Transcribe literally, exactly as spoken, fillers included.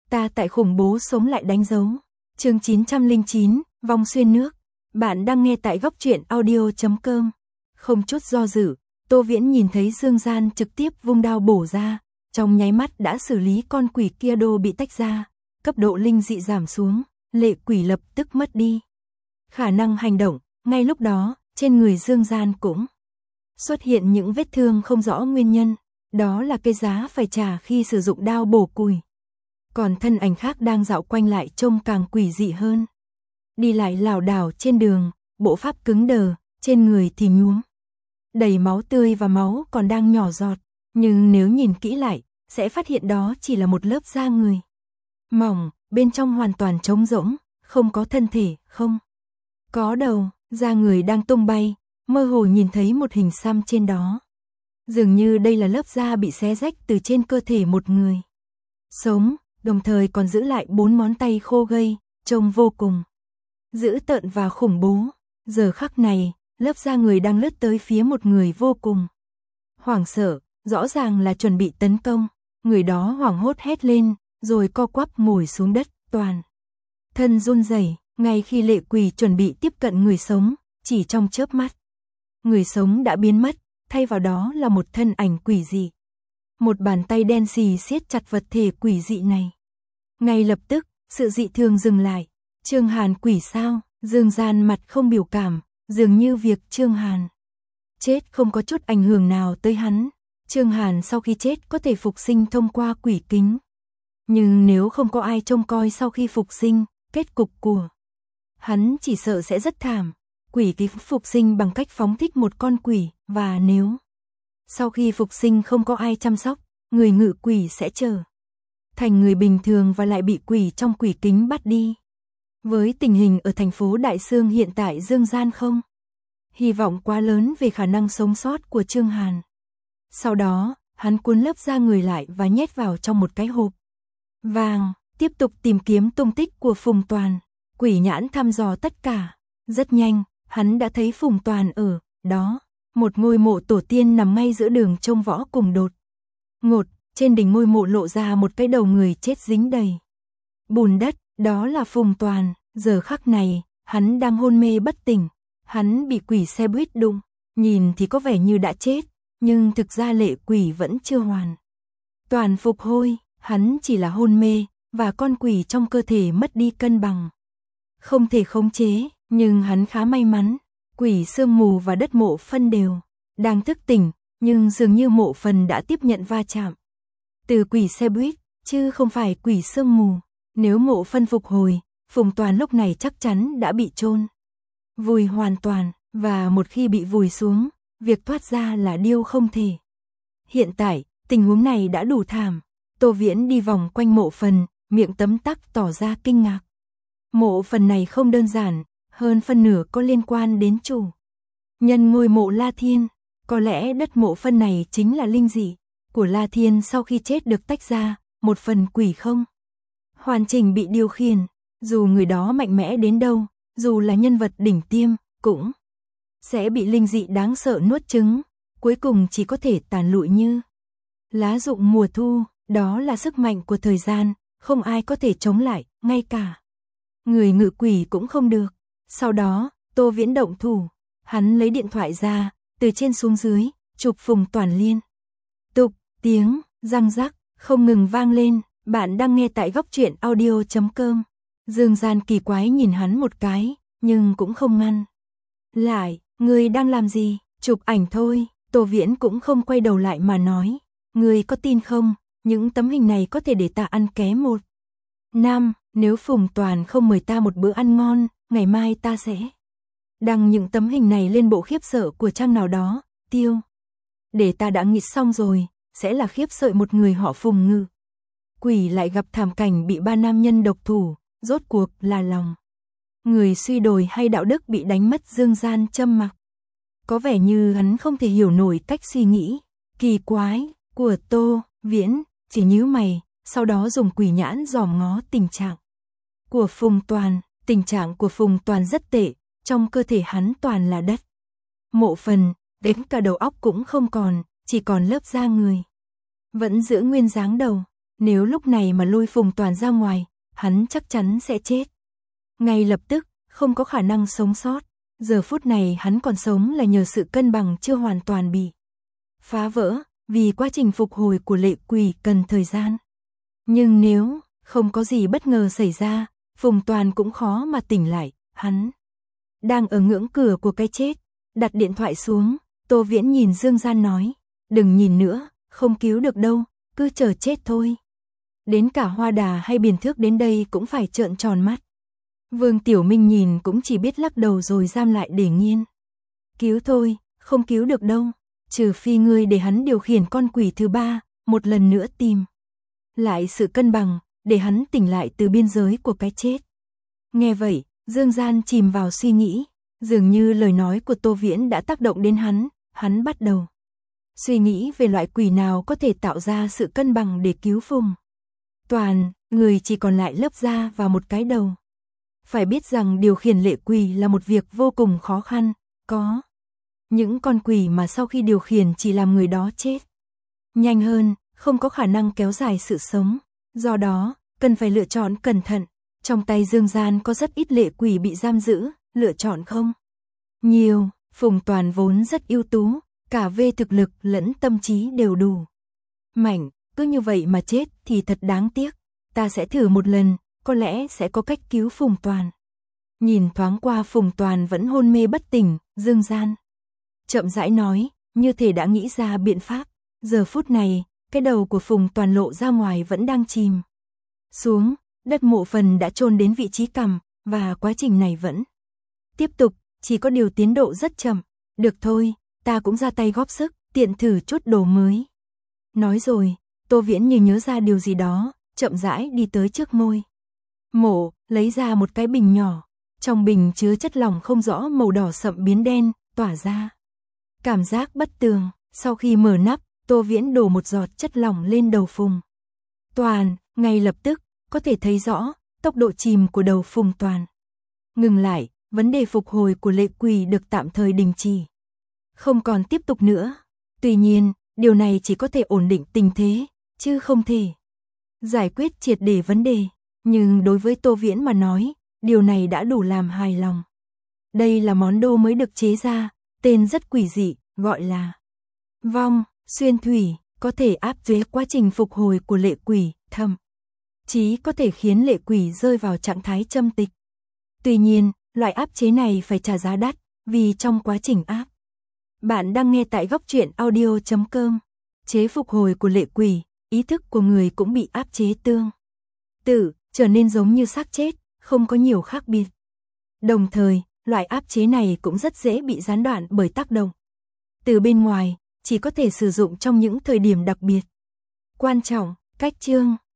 Ta tại khủng bố sống lại đánh dấu. Chương chín trăm lẻ chín, vòng xuyên nước. Bạn đang nghe tại góc truyện audio chấm com. Không chút do dự, Tô Viễn nhìn thấy Dương Gian trực tiếp vung đao bổ ra, trong nháy mắt đã xử lý con quỷ kia đô bị tách ra, cấp độ linh dị giảm xuống, lệ quỷ lập tức mất đi khả năng hành động. Ngay lúc đó, trên người Dương Gian cũng xuất hiện những vết thương không rõ nguyên nhân, đó là cái giá phải trả khi sử dụng đao bổ củi. Còn thân ảnh khác đang dạo quanh lại trông càng quỷ dị hơn. Đi lại lảo đảo trên đường, bộ pháp cứng đờ, trên người thì nhuốm đầy máu tươi và máu còn đang nhỏ giọt, nhưng nếu nhìn kỹ lại, sẽ phát hiện đó chỉ là một lớp da người mỏng, bên trong hoàn toàn trống rỗng, không có thân thể, không có đầu, da người đang tung bay, mơ hồ nhìn thấy một hình xăm trên đó. Dường như đây là lớp da bị xé rách từ trên cơ thể một người sống, đồng thời còn giữ lại bốn ngón tay khô gầy, trông vô cùng dữ tợn và khủng bố. Giờ khắc này, lớp da người đang lướt tới phía một người vô cùng hoảng sợ, rõ ràng là chuẩn bị tấn công. Người đó hoảng hốt hét lên, rồi co quắp ngồi xuống đất, toàn thân run rẩy. Ngay khi lệ quỷ chuẩn bị tiếp cận người sống, chỉ trong chớp mắt, người sống đã biến mất, thay vào đó là một thân ảnh quỷ dị. Một bàn tay đen xì siết chặt vật thể quỷ dị này. Ngay lập tức, sự dị thường dừng lại. Trương Hàn quỷ sao? Dương Gian mặt không biểu cảm, dường như việc Trương Hàn chết không có chút ảnh hưởng nào tới hắn. Trương Hàn sau khi chết có thể phục sinh thông qua quỷ kính. Nhưng nếu không có ai trông coi sau khi phục sinh, kết cục của hắn chỉ sợ sẽ rất thảm. Quỷ kính phục sinh bằng cách phóng thích một con quỷ, và nếu sau khi phục sinh không có ai chăm sóc, người ngự quỷ sẽ trở thành người bình thường và lại bị quỷ trong quỷ kính bắt đi. Với tình hình ở thành phố Đại Sương hiện tại, Dương Gian không hy vọng quá lớn về khả năng sống sót của Trương Hàn. Sau đó, hắn cuốn lớp da người lại và nhét vào trong một cái hộp vàng, tiếp tục tìm kiếm tung tích của Phùng Toàn. Quỷ nhãn thăm dò tất cả. Rất nhanh, hắn đã thấy Phùng Toàn ở đó. Một ngôi mộ tổ tiên nằm ngay giữa đường trông võ cùng đột ngột. Trên đỉnh ngôi mộ lộ ra một cái đầu người chết dính đầy bùn đất. Đó là Phùng Toàn. Giờ khắc này, hắn đang hôn mê bất tỉnh. Hắn bị quỷ xe buýt đụng. Nhìn thì có vẻ như đã chết, nhưng thực ra lệ quỷ vẫn chưa hoàn toàn phục hồi. Hắn chỉ là hôn mê, và con quỷ trong cơ thể mất đi cân bằng, không thể khống chế. Nhưng hắn khá may mắn, quỷ sương mù và đất mộ phân đều đang thức tỉnh, nhưng dường như mộ phần đã tiếp nhận va chạm từ quỷ xe buýt, chứ không phải quỷ sương mù. Nếu mộ phân phục hồi, Phùng Toàn lúc này chắc chắn đã bị chôn vùi hoàn toàn, và một khi bị vùi xuống, việc thoát ra là điều không thể. Hiện tại, tình huống này đã đủ thảm. Tô Viễn đi vòng quanh mộ phần, miệng tấm tắc tỏ ra kinh ngạc. Mộ phần này không đơn giản, hơn phân nửa có liên quan đến chủ nhân ngôi mộ La Thiên. Có lẽ đất mộ phân này chính là linh dị của La Thiên sau khi chết được tách ra, một phần quỷ không hoàn chỉnh bị điều khiển. Dù người đó mạnh mẽ đến đâu, dù là nhân vật đỉnh tiêm, cũng sẽ bị linh dị đáng sợ nuốt chửng, cuối cùng chỉ có thể tàn lụi như lá rụng mùa thu. Đó là sức mạnh của thời gian, không ai có thể chống lại, ngay cả người ngự quỷ cũng không được. Sau đó, Tô Viễn động thủ, hắn lấy điện thoại ra, từ trên xuống dưới, chụp Phùng Toàn liên tục, tiếng răng rắc không ngừng vang lên. Bạn đang nghe tại góc truyện audio chấm com. Dương Gian kỳ quái nhìn hắn một cái, nhưng cũng không ngăn lại. Ngươi đang làm gì? Chụp ảnh thôi. Tô Viễn cũng không quay đầu lại mà nói, ngươi có tin không? Những tấm hình này có thể để ta ăn ké một năm. Nếu Phùng Toàn không mời ta một bữa ăn ngon, ngày mai ta sẽ đăng những tấm hình này lên bộ khiếp sợ của trang nào đó. Tiêu để ta đã nghĩ xong rồi, sẽ là khiếp sợ một người họ Phùng ngự quỷ lại gặp thảm cảnh bị ba nam nhân độc thủ. Rốt cuộc là lòng người suy đồi hay đạo đức bị đánh mất? Dương Gian trầm mặc, có vẻ như hắn không thể hiểu nổi cách suy nghĩ kỳ quái của Tô Viễn, chỉ nhíu mày, sau đó dùng quỷ nhãn dòm ngó tình trạng của Phùng Toàn. Tình trạng của Phùng Toàn rất tệ, trong cơ thể hắn toàn là đất mộ phần, đến cả đầu óc cũng không còn, chỉ còn lớp da người vẫn giữ nguyên dáng đầu. Nếu lúc này mà lôi Phùng Toàn ra ngoài, hắn chắc chắn sẽ chết. Ngay lập tức, không có khả năng sống sót. Giờ phút này hắn còn sống là nhờ sự cân bằng chưa hoàn toàn bị phá vỡ, vì quá trình phục hồi của Lệ Quỷ cần thời gian. Nhưng nếu không có gì bất ngờ xảy ra, Phùng Toàn cũng khó mà tỉnh lại, hắn đang ở ngưỡng cửa của cái chết. Đặt điện thoại xuống, Tô Viễn nhìn Dương Gian nói, đừng nhìn nữa, không cứu được đâu, cứ chờ chết thôi. Đến cả Hoa Đà hay Biền Thước đến đây cũng phải trợn tròn mắt. Vương Tiểu Minh nhìn cũng chỉ biết lắc đầu rồi giam lại để nghiên. Cứu thôi, không cứu được đâu, trừ phi ngươi để hắn điều khiển con quỷ thứ ba, một lần nữa tìm lại sự cân bằng, để hắn tỉnh lại từ biên giới của cái chết. Nghe vậy, Dương Gian chìm vào suy nghĩ, dường như lời nói của Tô Viễn đã tác động đến hắn, hắn bắt đầu suy nghĩ về loại quỷ nào có thể tạo ra sự cân bằng để cứu Phùng Toàn, người chỉ còn lại lớp da và một cái đầu. Phải biết rằng điều khiển lệ quỷ là một việc vô cùng khó khăn, có những con quỷ mà sau khi điều khiển chỉ làm người đó chết nhanh hơn, không có khả năng kéo dài sự sống. Do đó, cần phải lựa chọn cẩn thận. Trong tay Dương Gian có rất ít lệ quỷ bị giam giữ, lựa chọn không nhiều. Phùng Toàn vốn rất ưu tú, cả về thực lực lẫn tâm trí đều đủ mạnh, cứ như vậy mà chết thì thật đáng tiếc. Ta sẽ thử một lần, có lẽ sẽ có cách cứu Phùng Toàn. Nhìn thoáng qua Phùng Toàn vẫn hôn mê bất tỉnh, Dương Gian chậm rãi nói, như thể đã nghĩ ra biện pháp. Giờ phút này, cái đầu của Phùng Toàn lộ ra ngoài vẫn đang chìm xuống, đất mộ phần đã chôn đến vị trí cằm, và quá trình này vẫn tiếp tục, chỉ có điều tiến độ rất chậm. Được thôi, ta cũng ra tay góp sức, tiện thử chút đồ mới. Nói rồi, Tô Viễn như nhớ ra điều gì đó, chậm rãi đi tới trước môi mộ, lấy ra một cái bình nhỏ. Trong bình chứa chất lỏng không rõ màu đỏ sậm biến đen, tỏa ra cảm giác bất tường. Sau khi mở nắp, Tô Viễn đổ một giọt chất lỏng lên đầu Phùng Toàn, ngay lập tức, có thể thấy rõ, tốc độ chìm của đầu Phùng Toàn ngừng lại, vấn đề phục hồi của lệ quỷ được tạm thời đình chỉ. Không còn tiếp tục nữa. Tuy nhiên, điều này chỉ có thể ổn định tình thế, chứ không thể giải quyết triệt để vấn đề. Nhưng đối với Tô Viễn mà nói, điều này đã đủ làm hài lòng. Đây là món đồ mới được chế ra, tên rất quỷ dị, gọi là vong xuyên thủy, có thể áp chế quá trình phục hồi của lệ quỷ, thậm chí có thể khiến lệ quỷ rơi vào trạng thái châm tịch. Tuy nhiên, loại áp chế này phải trả giá đắt, vì trong quá trình áp. Bạn đang nghe tại góc truyện audio chấm com. Chế phục hồi của lệ quỷ, ý thức của người cũng bị áp chế tương tự, trở nên giống như xác chết, không có nhiều khác biệt. Đồng thời, loại áp chế này cũng rất dễ bị gián đoạn bởi tác động từ bên ngoài, chỉ có thể sử dụng trong những thời điểm đặc biệt quan trọng. Cách chương